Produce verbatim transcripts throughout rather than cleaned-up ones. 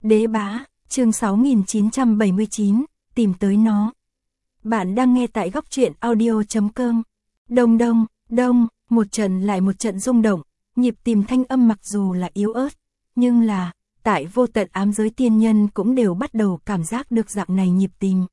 Đế bá, chương sáu nghìn chín trăm bảy mươi chín, tìm tới nó. Bạn đang nghe tại góc truyện audio.com. Đông đông, đông, một trận lại một trận rung động, nhịp tìm thanh âm mặc dù là yếu ớt, nhưng là, tại vô tận ám giới tiên nhân cũng đều bắt đầu cảm giác được dạng này nhịp tìm.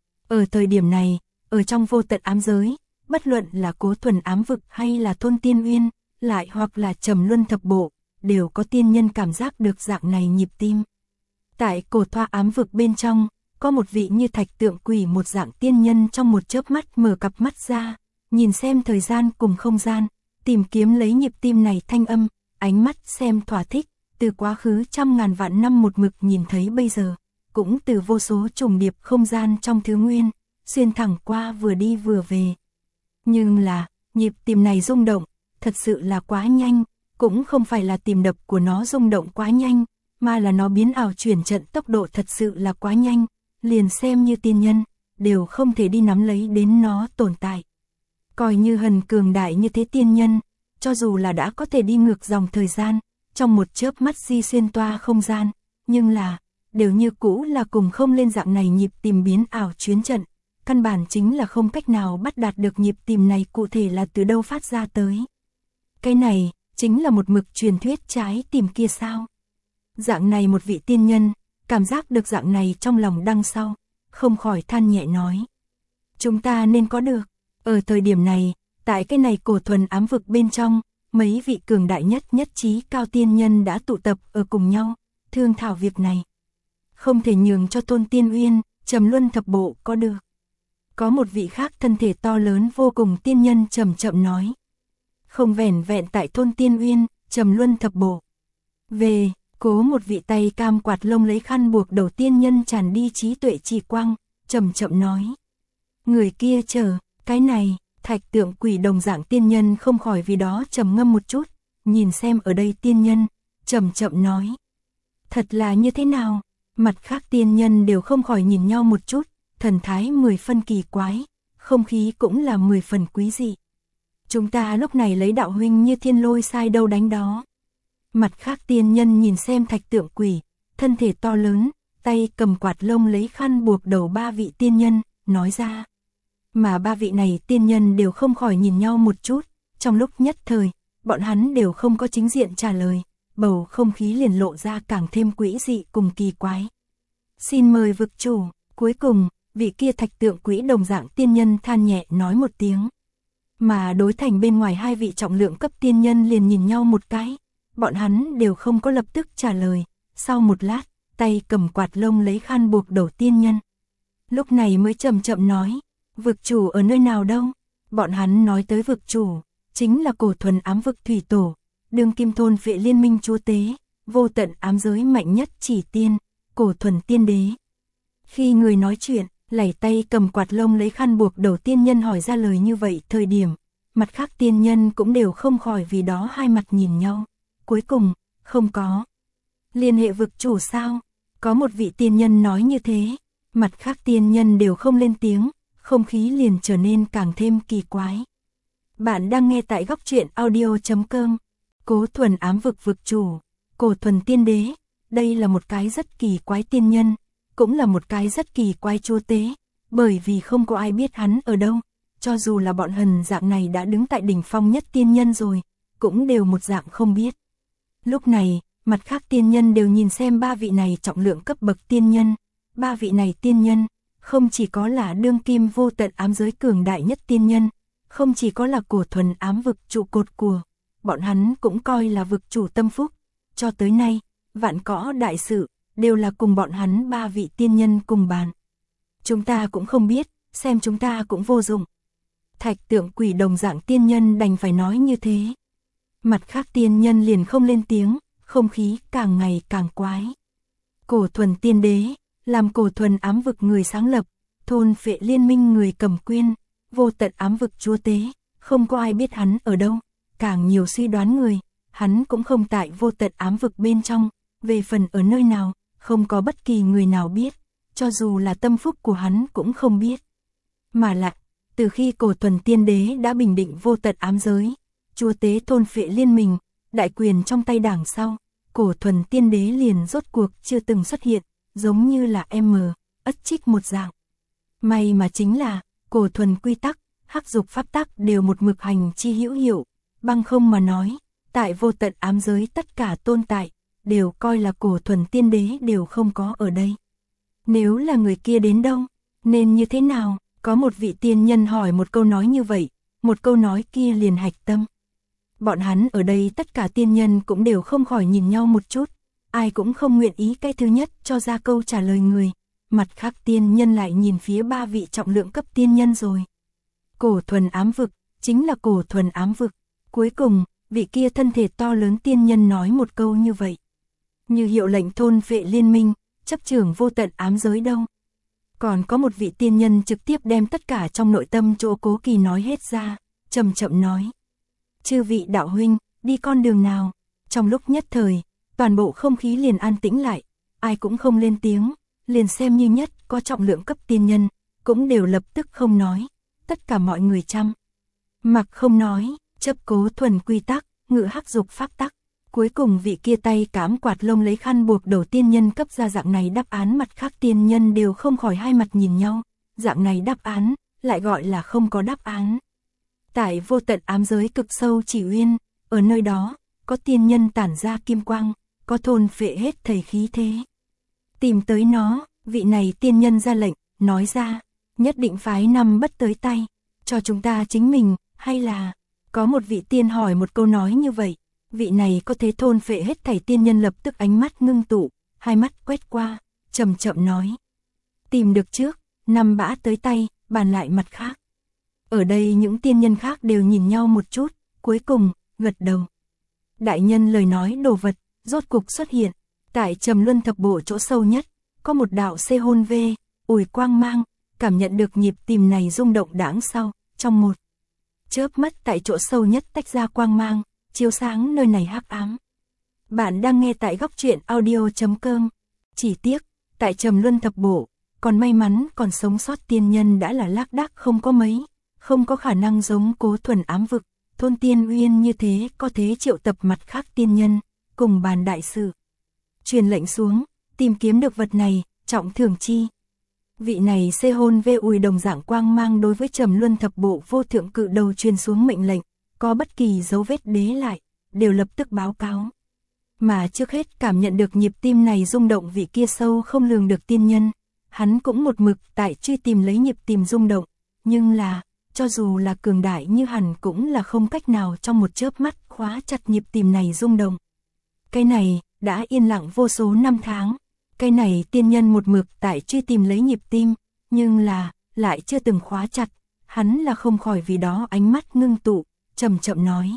Ở thời điểm này, ở trong vô tận ám giới, bất luận là Cố Thuần ám vực hay là Thôn Tiên Uyên, lại hoặc là Trầm Luân thập bộ, đều có tiên nhân cảm giác được dạng này nhịp tim. Tại Cổ Thoa ám vực bên trong, có một vị như thạch tượng quỷ một dạng tiên nhân trong một chớp mắt mở cặp mắt ra, nhìn xem thời gian cùng không gian, tìm kiếm lấy nhịp tim này thanh âm, ánh mắt xem thỏa thích, từ quá khứ trăm ngàn vạn năm một mực nhìn thấy bây giờ, cũng từ vô số trùng điệp không gian trong thứ nguyên, xuyên thẳng qua vừa đi vừa về. Nhưng là, nhịp tìm này rung động, thật sự là quá nhanh, cũng không phải là tìm đập của nó rung động quá nhanh, mà là nó biến ảo chuyển trận tốc độ thật sự là quá nhanh, liền xem như tiên nhân, đều không thể đi nắm lấy đến nó tồn tại. Coi như hần cường đại như thế tiên nhân, cho dù là đã có thể đi ngược dòng thời gian, trong một chớp mắt di xuyên toa không gian, nhưng là, đều như cũ là cùng không lên dạng này nhịp tìm biến ảo chuyến trận, căn bản chính là không cách nào bắt đạt được nhịp tìm này cụ thể là từ đâu phát ra tới. Cái này, chính là một mực truyền thuyết trái tìm kia sao? Dạng này một vị tiên nhân, cảm giác được dạng này trong lòng đằng sau, không khỏi than nhẹ nói. Chúng ta nên có được, ở thời điểm này, tại cái này Cổ Thuần ám vực bên trong, mấy vị cường đại nhất nhất trí cao tiên nhân đã tụ tập ở cùng nhau, thương thảo việc này. Không thể nhường cho Thôn Tiên Uyên, Trầm Luân thập bộ có được. Có một vị khác thân thể to lớn vô cùng tiên nhân chậm chậm nói. Không vẻn vẹn tại Thôn Tiên Uyên, Trầm Luân thập bộ. Về, Cố một vị tay cam quạt lông lấy khăn buộc đầu tiên nhân tràn đi trí tuệ chỉ quang, chậm chậm nói. Người kia chờ, cái này, thạch tượng quỷ đồng dạng tiên nhân không khỏi vì đó trầm ngâm một chút, nhìn xem ở đây tiên nhân, chậm chậm nói. Thật là như thế nào? Mặt khác tiên nhân đều không khỏi nhìn nhau một chút, thần thái mười phân kỳ quái, không khí cũng là mười phần quý dị. Chúng ta lúc này lấy đạo huynh như thiên lôi sai đâu đánh đó. Mặt khác tiên nhân nhìn xem thạch tượng quỷ, thân thể to lớn, tay cầm quạt lông lấy khăn buộc đầu ba vị tiên nhân, nói ra. Mà ba vị này tiên nhân đều không khỏi nhìn nhau một chút, trong lúc nhất thời, bọn hắn đều không có chính diện trả lời, bầu không khí liền lộ ra càng thêm quỷ dị cùng kỳ quái. Xin mời vực chủ, cuối cùng, vị kia thạch tượng quỷ đồng dạng tiên nhân than nhẹ nói một tiếng. Mà đối thành bên ngoài hai vị trọng lượng cấp tiên nhân liền nhìn nhau một cái. Bọn hắn đều không có lập tức trả lời, sau một lát, tay cầm quạt lông lấy khăn buộc đầu tiên nhân. Lúc này mới chậm chậm nói, vực chủ ở nơi nào đâu? Bọn hắn nói tới vực chủ, chính là Cổ Thuần ám vực thủy tổ, đương kim thôn vệ liên minh chúa tế, vô tận ám giới mạnh nhất chỉ tiên, Cổ Thuần tiên đế. Khi người nói chuyện, lẩy tay cầm quạt lông lấy khăn buộc đầu tiên nhân hỏi ra lời như vậy thời điểm, mặt khác tiên nhân cũng đều không khỏi vì đó hai mặt nhìn nhau. Cuối cùng, không có. Liên hệ vực chủ sao? Có một vị tiên nhân nói như thế, mặt khác tiên nhân đều không lên tiếng, không khí liền trở nên càng thêm kỳ quái. Bạn đang nghe tại góc truyện audio.com. Cố Thuần ám vực vực chủ, Cổ Thuần tiên đế, đây là một cái rất kỳ quái tiên nhân, cũng là một cái rất kỳ quái chúa tế, bởi vì không có ai biết hắn ở đâu, cho dù là bọn hần dạng này đã đứng tại đỉnh phong nhất tiên nhân rồi, cũng đều một dạng không biết. Lúc này, mặt khác tiên nhân đều nhìn xem ba vị này trọng lượng cấp bậc tiên nhân, ba vị này tiên nhân, không chỉ có là đương kim vô tận ám giới cường đại nhất tiên nhân, không chỉ có là Cổ Thuần ám vực trụ cột của, bọn hắn cũng coi là vực chủ tâm phúc, cho tới nay, vạn cõ đại sự, đều là cùng bọn hắn ba vị tiên nhân cùng bàn. Chúng ta cũng không biết, xem chúng ta cũng vô dụng. Thạch tượng quỷ đồng dạng tiên nhân đành phải nói như thế. Mặt khác tiên nhân liền không lên tiếng, không khí càng ngày càng quái. Cổ Thuần tiên đế, làm Cổ Thuần ám vực người sáng lập, thôn phệ liên minh người cầm quyền, vô tận ám vực chúa tế, không có ai biết hắn ở đâu, càng nhiều suy đoán người, hắn cũng không tại vô tận ám vực bên trong, về phần ở nơi nào, không có bất kỳ người nào biết, cho dù là tâm phúc của hắn cũng không biết. Mà lại, từ khi Cổ Thuần tiên đế đã bình định vô tận ám giới, chúa tế thôn phệ liên minh, đại quyền trong tay đảng sau, Cổ Thuần Tiên Đế liền rốt cuộc chưa từng xuất hiện, giống như là M, ất trích một dạng. May mà chính là, Cổ Thuần quy tắc, hắc dục pháp tắc đều một mực hành chi hữu hiệu, bằng không mà nói, tại vô tận ám giới tất cả tồn tại, đều coi là Cổ Thuần Tiên Đế đều không có ở đây. Nếu là người kia đến đâu, nên như thế nào? Có một vị tiên nhân hỏi một câu nói như vậy, một câu nói kia liền hạch tâm. Bọn hắn ở đây tất cả tiên nhân cũng đều không khỏi nhìn nhau một chút, ai cũng không nguyện ý cái thứ nhất cho ra câu trả lời người, mặt khác tiên nhân lại nhìn phía ba vị trọng lượng cấp tiên nhân rồi. Cổ Thuần ám vực, chính là Cổ Thuần ám vực. Cuối cùng, vị kia thân thể to lớn tiên nhân nói một câu như vậy. Như hiệu lệnh thôn phệ liên minh, chấp trưởng vô tận ám giới đâu. Còn có một vị tiên nhân trực tiếp đem tất cả trong nội tâm chỗ cố kỳ nói hết ra, chậm chậm nói. Chư vị đạo huynh, đi con đường nào? Trong lúc nhất thời, toàn bộ không khí liền an tĩnh lại, ai cũng không lên tiếng, liền xem như nhất có trọng lượng cấp tiên nhân, cũng đều lập tức không nói, tất cả mọi người chăm. Mặc không nói, chấp cố thuần quy tắc, ngự hắc dục pháp tắc. Cuối cùng vị kia tay cám quạt lông lấy khăn buộc đầu tiên nhân cấp ra dạng này đáp án, mặt khác tiên nhân đều không khỏi hai mặt nhìn nhau, dạng này đáp án, lại gọi là không có đáp án. Tại vô tận ám giới cực sâu chỉ uyên, ở nơi đó, có tiên nhân tản ra kim quang, có thôn phệ hết thầy khí thế. Tìm tới nó, vị này tiên nhân ra lệnh, nói ra, nhất định phái năm bất tới tay, cho chúng ta chính mình, hay là, có một vị tiên hỏi một câu nói như vậy, vị này có thể thôn phệ hết thảy tiên nhân lập tức ánh mắt ngưng tụ, hai mắt quét qua, chậm chậm nói. Tìm được trước, năm bã tới tay, bàn lại mặt khác. Ở đây những tiên nhân khác đều nhìn nhau một chút, cuối cùng, gật đầu. Đại nhân lời nói đồ vật, rốt cục xuất hiện, tại Trầm Luân thập bộ chỗ sâu nhất, có một đạo xê hôn vê, ủi quang mang, cảm nhận được nhịp tim này rung động đãng sau, trong một chớp mắt tại chỗ sâu nhất tách ra quang mang, chiếu sáng nơi này hắc ám. Bạn đang nghe tại góc truyện audio chấm com. Chỉ tiếc, tại Trầm Luân thập bộ, còn may mắn còn sống sót tiên nhân đã là lác đác không có mấy, không có khả năng giống Cố Thuần ám vực, thôn tiên uyên như thế có thế triệu tập mặt khác tiên nhân, cùng bàn đại sự. Truyền lệnh xuống, tìm kiếm được vật này, trọng thưởng chi. Vị này xê hôn vê ùi đồng dạng quang mang đối với Trầm Luân thập bộ vô thượng cự đầu truyền xuống mệnh lệnh, có bất kỳ dấu vết đế lại, đều lập tức báo cáo. Mà trước hết cảm nhận được nhịp tim này rung động vị kia sâu không lường được tiên nhân, hắn cũng một mực tại truy tìm lấy nhịp tim rung động, nhưng là, cho dù là cường đại như hẳn cũng là không cách nào trong một chớp mắt khóa chặt nhịp tim này rung động. Cái này, đã yên lặng vô số năm tháng, cái này tiên nhân một mực tại truy tìm lấy nhịp tim, nhưng là, lại chưa từng khóa chặt, hắn là không khỏi vì đó ánh mắt ngưng tụ, chậm chậm nói.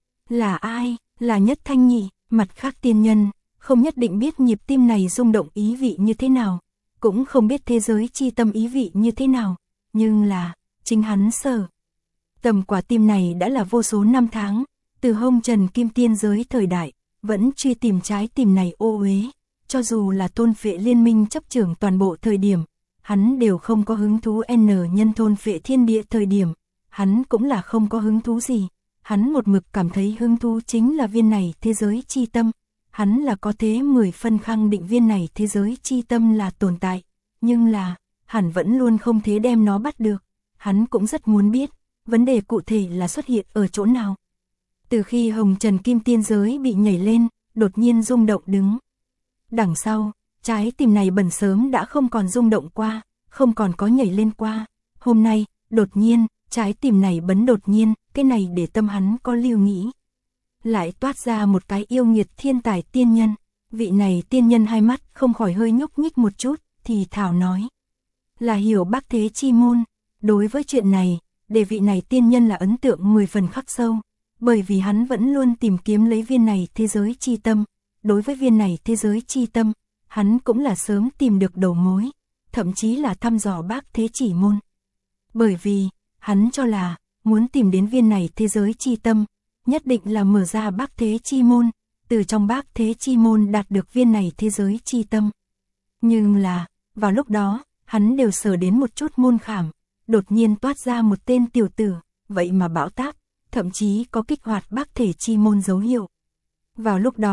Là ai, là Nhất Thanh nhỉ? Mặt khác tiên nhân, không nhất định biết nhịp tim này rung động ý vị như thế nào, cũng không biết thế giới chi tâm ý vị như thế nào, nhưng là, chính hắn sở. Tầm quả tim này đã là vô số năm tháng, từ hông trần kim tiên giới thời đại, vẫn truy tìm trái tim này ô uế, cho dù là thôn phệ liên minh chấp trưởng toàn bộ thời điểm, hắn đều không có hứng thú N nhân thôn phệ thiên địa thời điểm, hắn cũng là không có hứng thú gì. Hắn một mực cảm thấy hứng thú chính là viên này thế giới chi tâm, hắn là có thế mười phân khẳng định viên này thế giới chi tâm là tồn tại, nhưng là, hắn vẫn luôn không thế đem nó bắt được, hắn cũng rất muốn biết, vấn đề cụ thể là xuất hiện ở chỗ nào. Từ khi hồng trần kim tiên giới bị nhảy lên, đột nhiên rung động đứng. Đằng sau, trái tim này bần sớm đã không còn rung động qua, không còn có nhảy lên qua, hôm nay, đột nhiên, trái tim này bấn đột nhiên, cái này để tâm hắn có lưu nghĩ. Lại toát ra một cái yêu nghiệt thiên tài tiên nhân, vị này tiên nhân hai mắt không khỏi hơi nhúc nhích một chút, thì thảo nói. Là hiểu bác thế chi môn, đối với chuyện này, để vị này tiên nhân là ấn tượng mười phần khắc sâu, bởi vì hắn vẫn luôn tìm kiếm lấy viên này thế giới chi tâm, đối với viên này thế giới chi tâm, hắn cũng là sớm tìm được đầu mối, thậm chí là thăm dò bác thế chỉ môn. Bởi vì, hắn cho là, muốn tìm đến viên này thế giới chi tâm, nhất định là mở ra bác thế chi môn, từ trong bác thế chi môn đạt được viên này thế giới chi tâm. Nhưng là, vào lúc đó, hắn đều sờ đến một chút môn khảm, đột nhiên toát ra một tên tiểu tử, vậy mà bão táp, thậm chí có kích hoạt bác thể chi môn dấu hiệu. Vào lúc đó,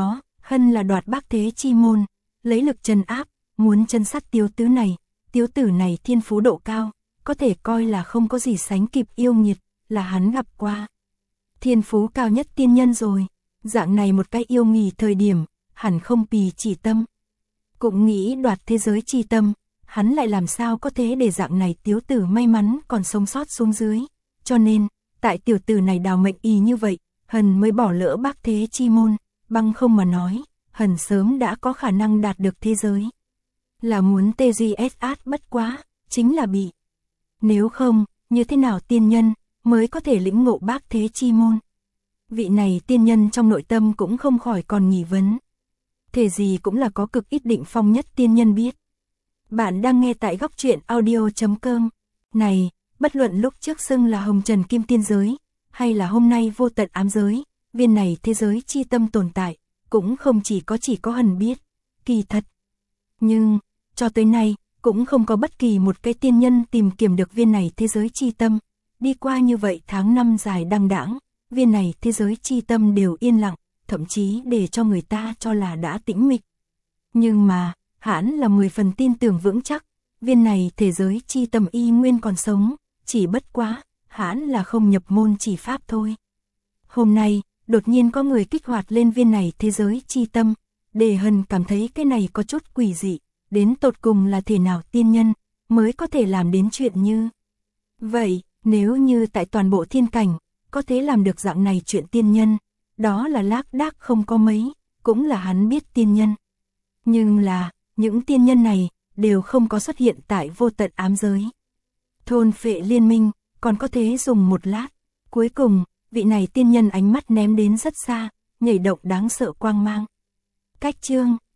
Hân là đoạt bác thế chi môn, lấy lực trấn áp, muốn chân sát tiếu tứ này, tiếu tử này thiên phú độ cao, có thể coi là không có gì sánh kịp yêu nghiệt, là hắn gặp qua. Thiên phú cao nhất tiên nhân rồi, dạng này một cái yêu nghỉ thời điểm, hẳn không pì chỉ tâm. Cũng nghĩ đoạt thế giới chi tâm, hắn lại làm sao có thế để dạng này tiếu tử may mắn còn sống sót xuống dưới. Cho nên, tại tiểu tử này đào mệnh y như vậy, Hân mới bỏ lỡ bác thế chi môn, bằng không mà nói, Hân sớm đã có khả năng đạt được thế giới. Là muốn tê giê ét át bất quá, chính là bị. Nếu không, như thế nào tiên nhân mới có thể lĩnh ngộ bác thế chi môn? Vị này tiên nhân trong nội tâm cũng không khỏi còn nghi vấn. Thể gì cũng là có cực ít định phong nhất tiên nhân biết. Bạn đang nghe tại góc truyện audio chấm com. Này, bất luận lúc trước xưng là hồng trần kim tiên giới, hay là hôm nay vô tận ám giới, viên này thế giới chi tâm tồn tại, cũng không chỉ có chỉ có Hân biết. Kỳ thật. Nhưng, cho tới nay, cũng không có bất kỳ một cái tiên nhân tìm kiếm được viên này thế giới chi tâm. Đi qua như vậy tháng năm dài đăng đãng, viên này thế giới chi tâm đều yên lặng, thậm chí để cho người ta cho là đã tĩnh mịch. Nhưng mà, hắn là mười phần tin tưởng vững chắc, viên này thế giới chi tâm y nguyên còn sống, chỉ bất quá, hắn là không nhập môn chỉ pháp thôi. Hôm nay, đột nhiên có người kích hoạt lên viên này thế giới chi tâm, để Hân cảm thấy cái này có chút quỷ dị, đến tột cùng là thể nào tiên nhân, mới có thể làm đến chuyện như vậy. Nếu như tại toàn bộ thiên cảnh, có thể làm được dạng này chuyện tiên nhân, đó là lác đác không có mấy, cũng là hắn biết tiên nhân. Nhưng là, những tiên nhân này, đều không có xuất hiện tại vô tận ám giới. Thôn phệ liên minh, còn có thể dùng một lát. Cuối cùng, vị này tiên nhân ánh mắt ném đến rất xa, nhảy động đáng sợ quang mang. Cách chương